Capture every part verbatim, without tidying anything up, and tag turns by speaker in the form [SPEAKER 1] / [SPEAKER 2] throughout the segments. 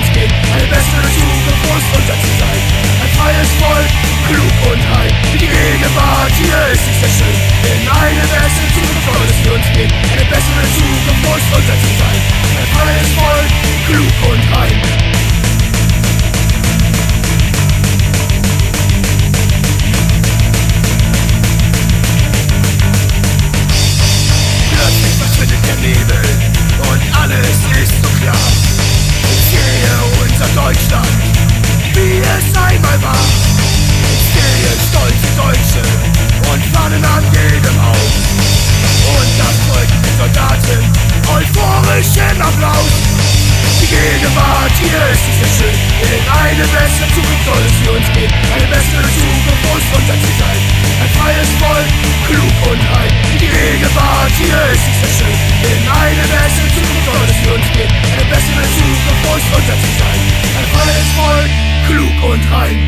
[SPEAKER 1] uns geht. Eine bessere Zukunft, wo es unser zu sein. Ein freies Volk, klug und rein. Die Gegenwart hier ist nicht sehr schön. In eine bessere Zukunft soll es für uns gehen. Eine bessere Zukunft, wo es unser zu sein. Ein freies Volk, klug und rein. Deutschland, wie es einmal war. Ich sehe stolze Deutsche und Fahnen an jedem Haus. Und das Volk mit Soldaten, euphorischen Applaus. Die Gegenwart hier ist nicht sehr schön. In eine bessere Zukunft soll es für uns gehen. Eine bessere Zukunft, wo es unser zu sein. Ein freies Volk, klug und rein. Die Gegenwart hier ist nicht sehr schön. In eine bessere Zukunft soll es für uns gehen. Eine bessere Zukunft, wo es unser zu sein. Ein freies Volk, klug und rein.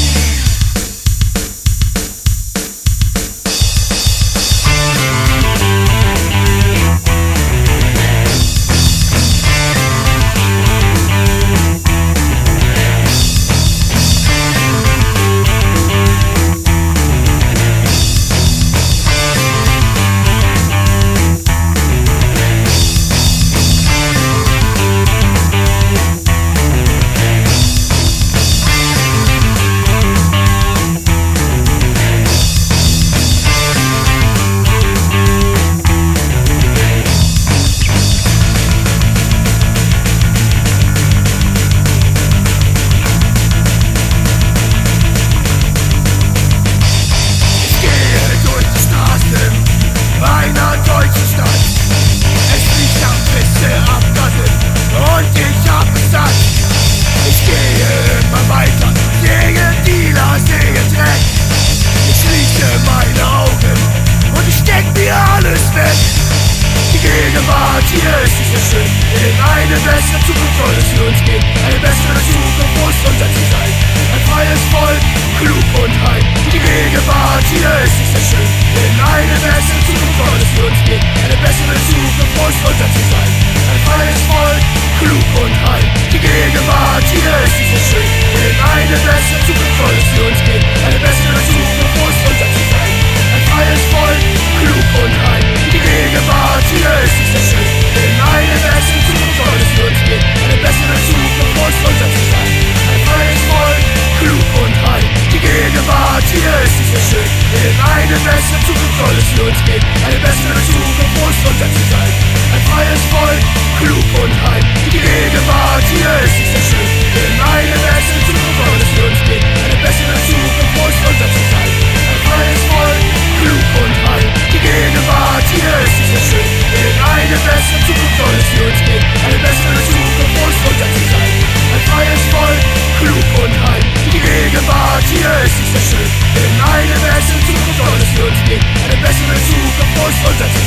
[SPEAKER 1] Hier ist nicht so schön. In eine bessere Zukunft soll es für uns gehen. Eine bessere Zukunft, wo es unser zu sein. Ein freies Volk, klug und rein. Die Gegenwart hier ist nicht so schön. In eine bessere Zukunft soll es für uns gehen. Eine bessere Zukunft, wo es unser zu sein. Ein freies Volk, klug und rein. Die Gegenwart hier ist nicht so schön. In eine bessere Zukunft soll es für uns gehen. Eine bessere Zukunft, wo es unser zu sein. Ein freies Volk, klug und rein. Die Gegenwart hier ist nicht so schön. In eine bessere Zukunft soll es für uns gehen. Eine bessere Zukunft, wo es unser zu sein. Ein freies Volk, klug und rein. Die Gegenwart hier ist nicht so schön. In eine bessere Zukunft soll es für uns gehen. Eine bessere Zukunft, wo es unser zu sein. Ein freies Volk, klug und rein. Die Gegenwart hier ist nicht so schön. In eine bessere Zukunft soll es für uns gehen. Eine bessere Zukunft, wo es unser zu sein. Ein freies Volk, klug und rein. Die Gegenwart hier ist nicht so schön. In eine bessere Zukunft soll es für uns gehen. Eine bessere Zukunft, wo es unser zu sein. Ein freies Volk, klug und rein. Die Gegenwart hier ist nicht so schön. In eine bessere Zukunft soll es für uns gehen. Eine bessere Zukunft, wo es unser zu sein.